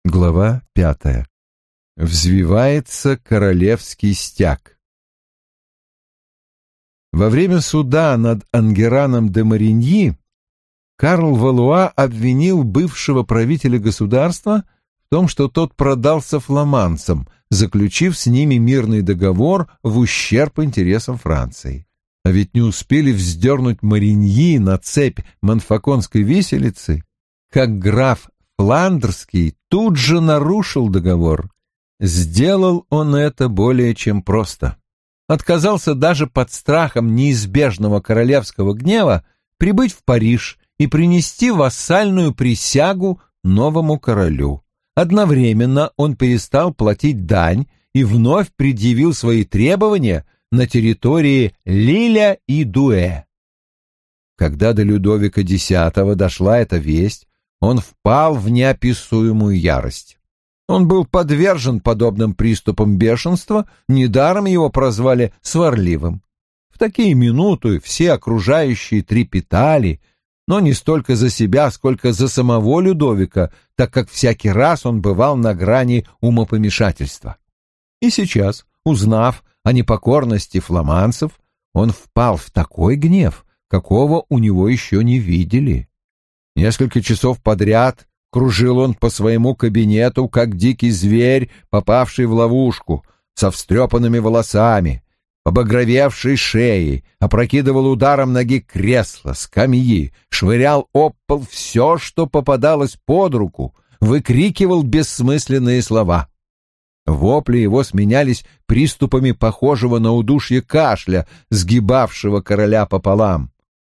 Глава 5. Взвивается королевский стяг. Во время суда над Ангераном де Мариньи Карл Валуа обвинил бывшего правителя государства в том, что тот продался фламандцам, заключив с ними мирный договор в ущерб интересам Франции. А ведь не успели вздернуть Мариньи на цепь Монфаконской виселицы, как граф Фландерский тут же нарушил договор. Сделал он это более чем просто. Отказался даже под страхом неизбежного королевского гнева прибыть в Париж и принести вассальную присягу новому королю. Одновременно он перестал платить дань и вновь предъявил свои требования на территории Лиля и Дуэ. Когда до Людовика X дошла эта весть, он впал в неописуемую ярость. Он был подвержен подобным приступам бешенства, недаром его прозвали сварливым. В такие минуты все окружающие трепетали, но не столько за себя, сколько за самого Людовика, так как всякий раз он бывал на грани умопомешательства. И сейчас, узнав о непокорности фламандцев, он впал в такой гнев, какого у него еще не видели. Несколько часов подряд кружил он по своему кабинету, как дикий зверь, попавший в ловушку, со встрепанными волосами, побагровевшей шеей, опрокидывал ударом ноги кресла, скамьи, швырял об пол все, что попадалось под руку, выкрикивал бессмысленные слова. Вопли его сменялись приступами похожего на удушье кашля, сгибавшего короля пополам.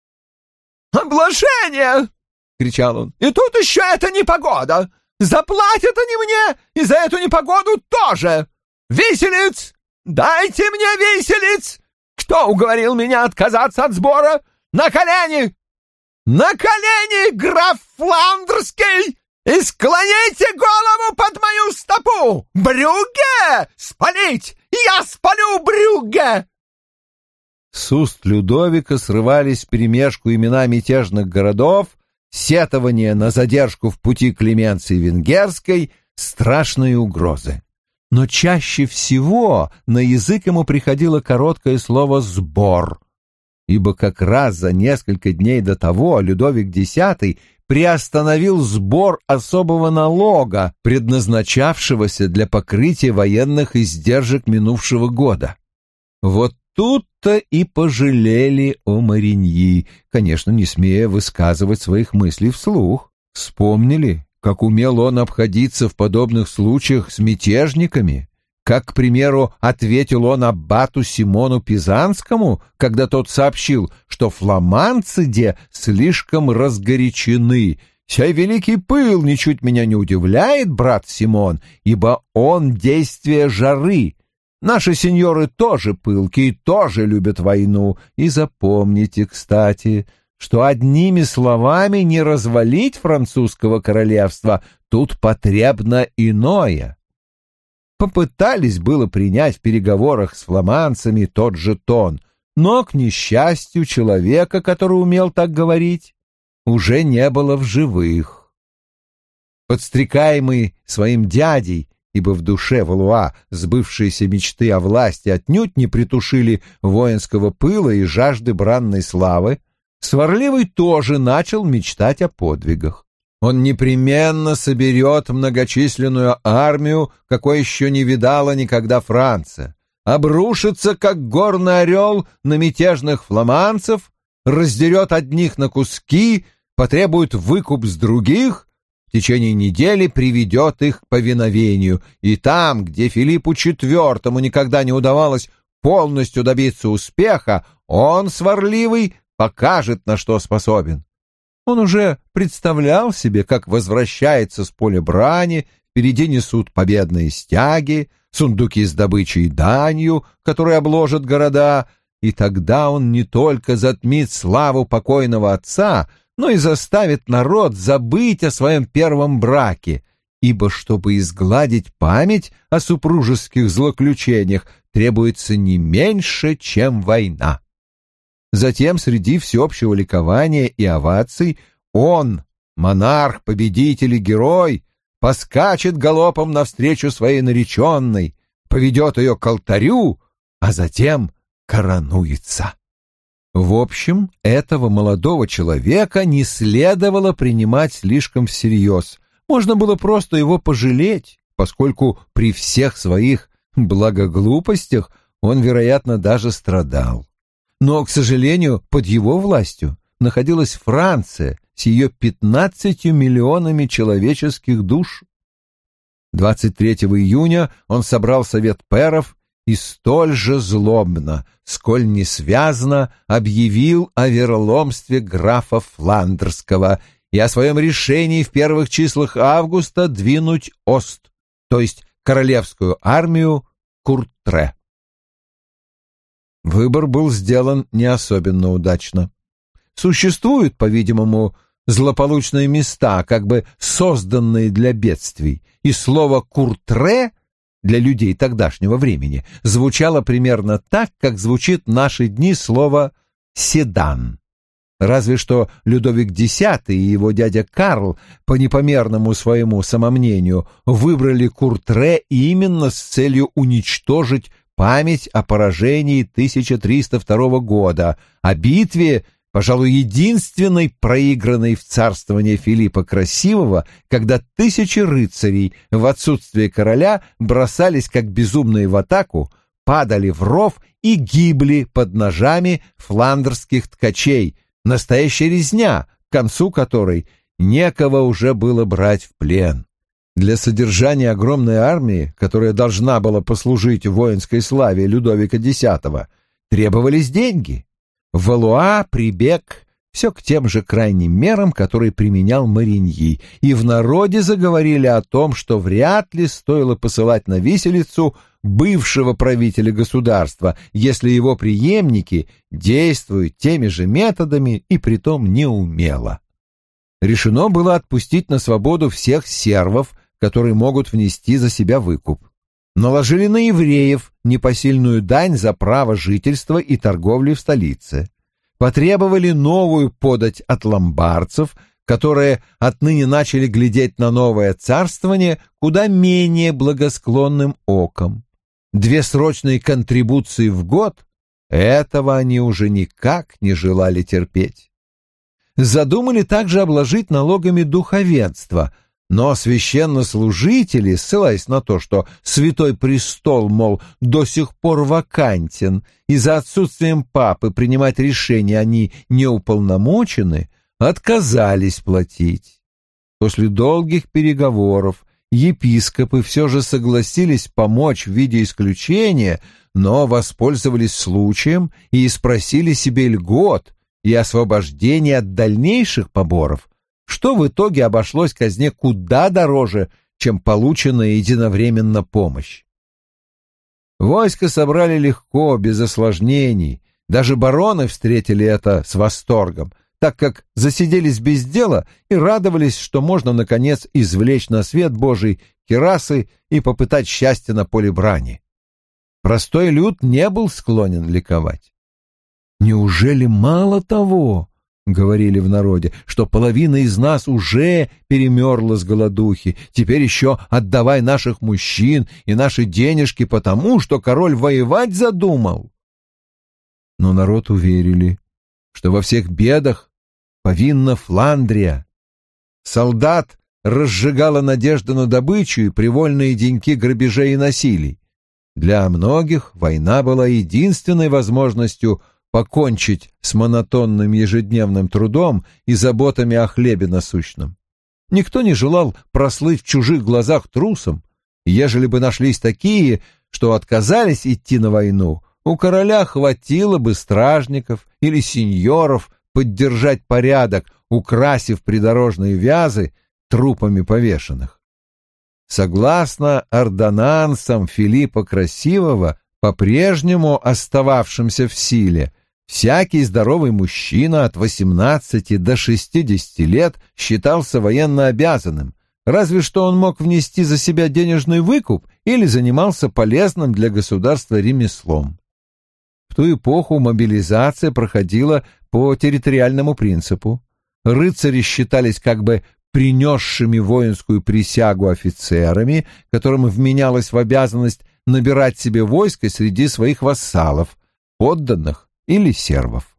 «Облажение!» — кричал он. «И тут еще эта непогода! Заплатят они мне и за эту непогоду тоже! Виселиц! Дайте мне виселиц! Кто уговорил меня отказаться от сбора? На колени! На колени, граф Фландерский! И склоните голову под мою стопу! Брюгге! Спалить! Я спалю Брюгге!» С уст Людовика срывались вперемешку имена мятежных городов, сетования на задержку в пути Клеменции Венгерской, страшные угрозы. Но чаще всего на язык ему приходило короткое слово «сбор», ибо как раз за несколько дней до того Людовик X приостановил сбор особого налога, предназначавшегося для покрытия военных издержек минувшего года. Вот тут-то и пожалели о Мариньи, конечно, не смея высказывать своих мыслей вслух. Вспомнили, как умел он обходиться в подобных случаях с мятежниками, как, к примеру, ответил он аббату Симону Пизанскому, когда тот сообщил, что фламандцы слишком разгорячены. «Сей великий пыл ничуть меня не удивляет, брат Симон, ибо он действие жары. Наши сеньоры тоже пылкие, тоже любят войну. И запомните, кстати, что одними словами не развалить французского королевства, тут потребно иное». Попытались было принять в переговорах с фламандцами тот же тон, но, к несчастью, человека, который умел так говорить, уже не было в живых. Подстрекаемый своим дядей, ибо в душе Валуа сбывшиеся мечты о власти отнюдь не притушили воинского пыла и жажды бранной славы, Сварливый тоже начал мечтать о подвигах. Он непременно соберет многочисленную армию, какой еще не видала никогда Франция, обрушится, как горный орел, на мятежных фламандцев, раздерет одних на куски, потребует выкуп с других, в течение недели приведет их к повиновению, и там, где Филиппу IV никогда не удавалось полностью добиться успеха, он, сварливый, покажет, на что способен. Он уже представлял себе, как возвращается с поля брани, впереди несут победные стяги, сундуки с добычей и данью, которые обложат города, и тогда он не только затмит славу покойного отца, но и заставит народ забыть о своем первом браке, ибо, чтобы изгладить память о супружеских злоключениях, требуется не меньше, чем война. Затем, среди всеобщего ликования и оваций, он, монарх, победитель и герой, поскачет галопом навстречу своей нареченной, поведет ее к алтарю, а затем коронуется. В общем, этого молодого человека не следовало принимать слишком всерьез. Можно было просто его пожалеть, поскольку при всех своих благоглупостях он, вероятно, даже страдал. Но, к сожалению, под его властью находилась Франция с ее 15 миллионами человеческих душ. 23 июня он собрал совет пэров и столь же злобно, сколь несвязно, объявил о вероломстве графа Фландерского и о своем решении в первых числах августа двинуть Ост, то есть королевскую армию Куртре. Выбор был сделан не особенно удачно. Существуют, по-видимому, злополучные места, как бы созданные для бедствий, и слово «Куртре» для людей тогдашнего времени звучало примерно так, как звучит в наши дни слово «седан». Разве что Людовик X и его дядя Карл, по непомерному своему самомнению, выбрали Куртре именно с целью уничтожить память о поражении 1302 года, о битве, пожалуй, единственной проигранной в царствование Филиппа Красивого, когда тысячи рыцарей в отсутствие короля бросались как безумные в атаку, падали в ров и гибли под ножами фландерских ткачей, настоящая резня, к концу которой некого уже было брать в плен. Для содержания огромной армии, которая должна была послужить воинской славе Людовика X, требовались деньги. Валуа прибег все к тем же крайним мерам, которые применял Мариньи, и в народе заговорили о том, что вряд ли стоило посылать на виселицу бывшего правителя государства, если его преемники действуют теми же методами и притом неумело. Решено было отпустить на свободу всех сервов, которые могут внести за себя выкуп. Наложили на евреев непосильную дань за право жительства и торговли в столице. Потребовали новую подать от ломбардцев, которые отныне начали глядеть на новое царствование куда менее благосклонным оком. 2 срочные контрибуции в год — этого они уже никак не желали терпеть. Задумали также обложить налогами духовенство, но священнослужители, ссылаясь на то, что Святой Престол, мол, до сих пор вакантен, и за отсутствием папы принимать решения они не уполномочены, отказались платить. После долгих переговоров епископы все же согласились помочь в виде исключения, но воспользовались случаем и спросили себе льгот и освобождение от дальнейших поборов, что в итоге обошлось казне куда дороже, чем полученная единовременно помощь. Войско собрали легко, без осложнений, даже бароны встретили это с восторгом, так как засиделись без дела и радовались, что можно, наконец, извлечь на свет Божий кирасы и попытать счастье на поле брани. Простой люд не был склонен ликовать. «Неужели мало того, — говорили в народе, — что половина из нас уже перемерла с голодухи, теперь еще отдавай наших мужчин и наши денежки потому, что король воевать задумал?» Но народ уверили, что во всех бедах повинна Фландрия. Солдат разжигала надежда на добычу и привольные деньки грабежей и насилий. Для многих война была единственной возможностью покончить с монотонным ежедневным трудом и заботами о хлебе насущном. Никто не желал прослыть в чужих глазах трусом, и ежели бы нашлись такие, что отказались идти на войну, у короля хватило бы стражников или сеньоров поддержать порядок, украсив придорожные вязы трупами повешенных. Согласно ордонансам Филиппа Красивого, по-прежнему остававшимся в силе, всякий здоровый мужчина от 18 до 60 лет считался военно обязанным, разве что он мог внести за себя денежный выкуп или занимался полезным для государства ремеслом. В ту эпоху мобилизация проходила по территориальному принципу. Рыцари считались как бы принесшими воинскую присягу офицерами, которым вменялось в обязанность набирать себе войско среди своих вассалов, подданных или сервов.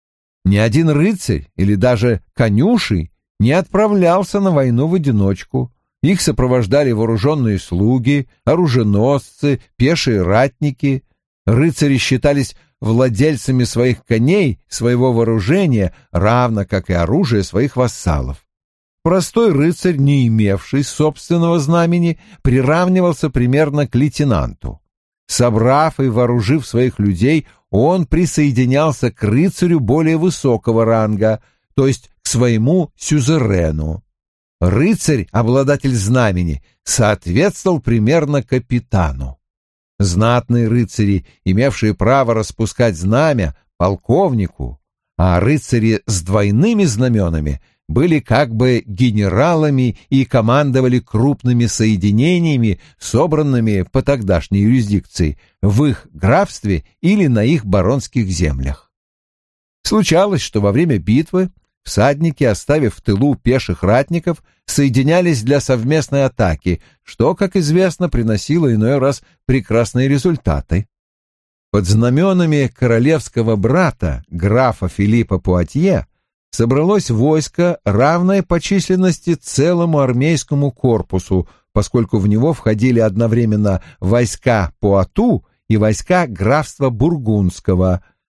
Ни один рыцарь или даже конюший не отправлялся на войну в одиночку. Их сопровождали вооруженные слуги, оруженосцы, пешие ратники. Рыцари считались владельцами своих коней, своего вооружения, равно как и оружия своих вассалов. Простой рыцарь, не имевший собственного знамени, приравнивался примерно к лейтенанту. Собрав и вооружив своих людей, он присоединялся к рыцарю более высокого ранга, то есть к своему сюзерену. Рыцарь, обладатель знамени, соответствовал примерно капитану. Знатные рыцари, имевшие право распускать знамя, полковнику, а рыцари с двойными знаменами были как бы генералами и командовали крупными соединениями, собранными по тогдашней юрисдикции в их графстве или на их баронских землях. Случалось, что во время битвы всадники, оставив в тылу пеших ратников, соединялись для совместной атаки, что, как известно, приносило иной раз прекрасные результаты. Под знаменами королевского брата, графа Филиппа Пуатье, собралось войско, равное по численности целому армейскому корпусу, поскольку в него входили одновременно войска Пуату и войска графства Бургундского,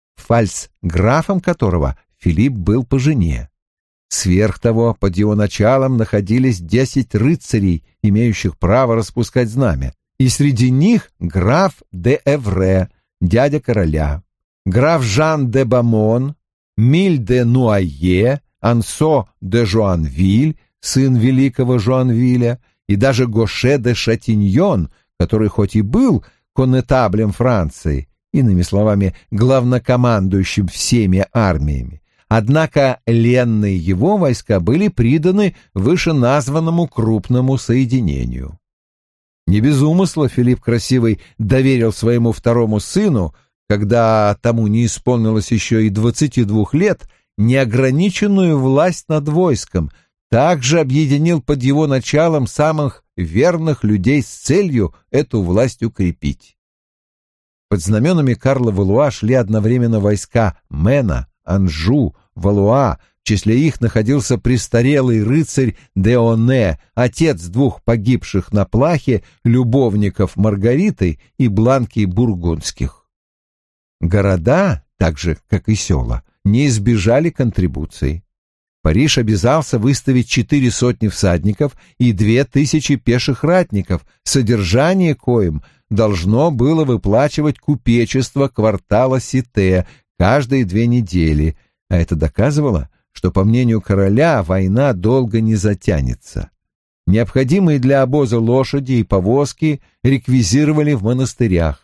фальцграфом которого Филипп был по жене. Сверх того, под его началом находились 10 рыцарей, имеющих право распускать знамя, и среди них граф де Эвре, дядя короля, граф Жан де Бамон, Миль де Нуайе, Ансо де Жуанвиль, сын великого Жуанвиля, и даже Гоше де Шатиньон, который хоть и был коннетаблем Франции, иными словами, главнокомандующим всеми армиями, однако ленные его войска были приданы вышеназванному крупному соединению. Не без умысла Филипп Красивый доверил своему второму сыну, когда тому не исполнилось еще и 22 лет, неограниченную власть над войском, также объединил под его началом самых верных людей с целью эту власть укрепить. Под знаменами Карла Валуа шли одновременно войска Мэна, Анжу, Валуа, в числе их находился престарелый рыцарь Деоне, отец двух погибших на плахе любовников Маргариты и Бланки Бургундских. Города, так же, как и села, не избежали контрибуций. Париж обязался выставить 400 всадников и 2000 пеших ратников, содержание коим должно было выплачивать купечество квартала Сите каждые 2 недели, а это доказывало, что, по мнению короля, война долго не затянется. Необходимые для обоза лошади и повозки реквизировали в монастырях.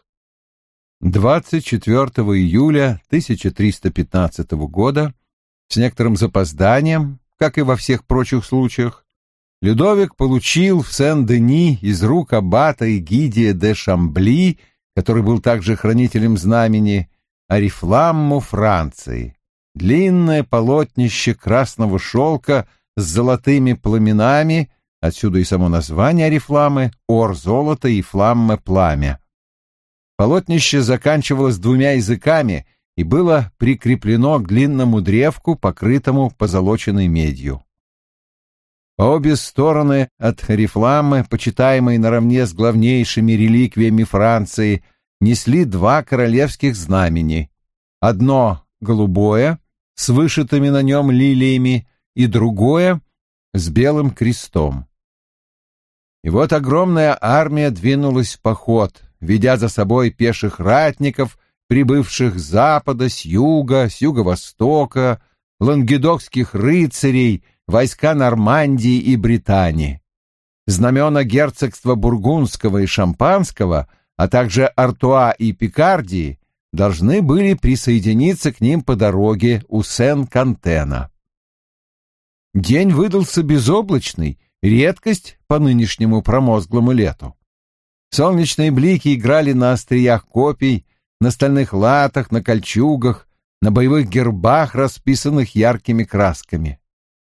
24 июля 1315 года, с некоторым запозданием, как и во всех прочих случаях, Людовик получил в Сен-Дени из рук аббата Эгидия де Шамбли, который был также хранителем знамени, орифламму Франции, длинное полотнище красного шелка с золотыми пламенами, отсюда и само название орифламмы, ор золото и фламме пламя. Полотнище заканчивалось 2 языками и было прикреплено к длинному древку, покрытому позолоченной медью. По обе стороны от орифламмы, почитаемой наравне с главнейшими реликвиями Франции, несли 2 королевских знамени. Одно голубое, с вышитыми на нем лилиями, и другое с белым крестом. И вот огромная армия двинулась в поход, ведя за собой пеших ратников, прибывших с запада, с юга, с юго-востока, лангедокских рыцарей, войска Нормандии и Британии. Знамена герцогства Бургундского и Шампанского, а также Артуа и Пикардии, должны были присоединиться к ним по дороге у Сен-Кантена. День выдался безоблачный, редкость по нынешнему промозглому лету. Солнечные блики играли на остриях копий, на стальных латах, на кольчугах, на боевых гербах, расписанных яркими красками.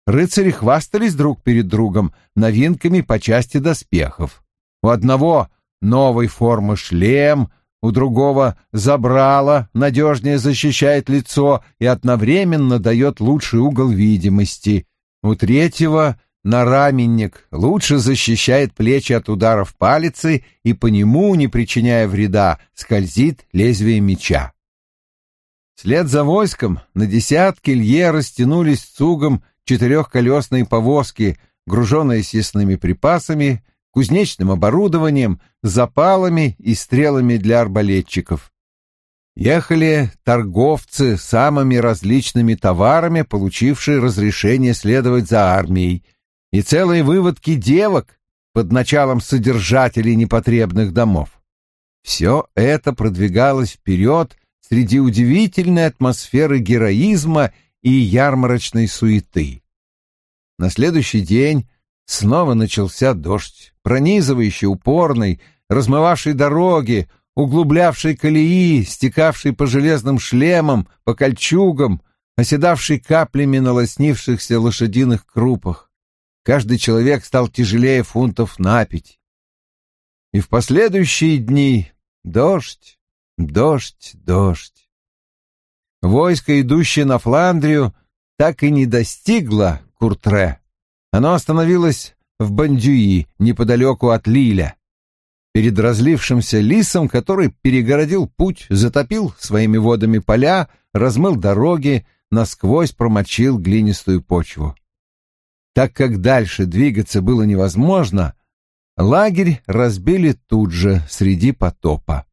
Рыцари хвастались друг перед другом новинками по части доспехов. У одного новой формы шлем, у другого забрало надежнее защищает лицо и одновременно дает лучший угол видимости, у третьего нараменник лучше защищает плечи от ударов палицы и по нему, не причиняя вреда, скользит лезвие меча. Вслед за войском на десятки лье растянулись цугом четырехколесные повозки, груженные съестными припасами, кузнечным оборудованием, запалами и стрелами для арбалетчиков. Ехали торговцы самыми различными товарами, получившие разрешение следовать за армией, и целые выводки девок под началом содержателей непотребных домов. Все это продвигалось вперед среди удивительной атмосферы героизма и ярмарочной суеты. На следующий день снова начался дождь, пронизывающий, упорный, размывавший дороги, углублявший колеи, стекавший по железным шлемам, по кольчугам, оседавший каплями на лоснившихся лошадиных крупах. Каждый человек стал тяжелее фунтов на 5. И в последующие дни дождь, дождь, дождь. Войско, идущее на Фландрию, так и не достигло Куртре. Оно остановилось в Бандюи, неподалеку от Лиля. Перед разлившимся Лисом, который перегородил путь, затопил своими водами поля, размыл дороги, насквозь промочил глинистую почву. Так как дальше двигаться было невозможно, лагерь разбили тут же, среди потопа.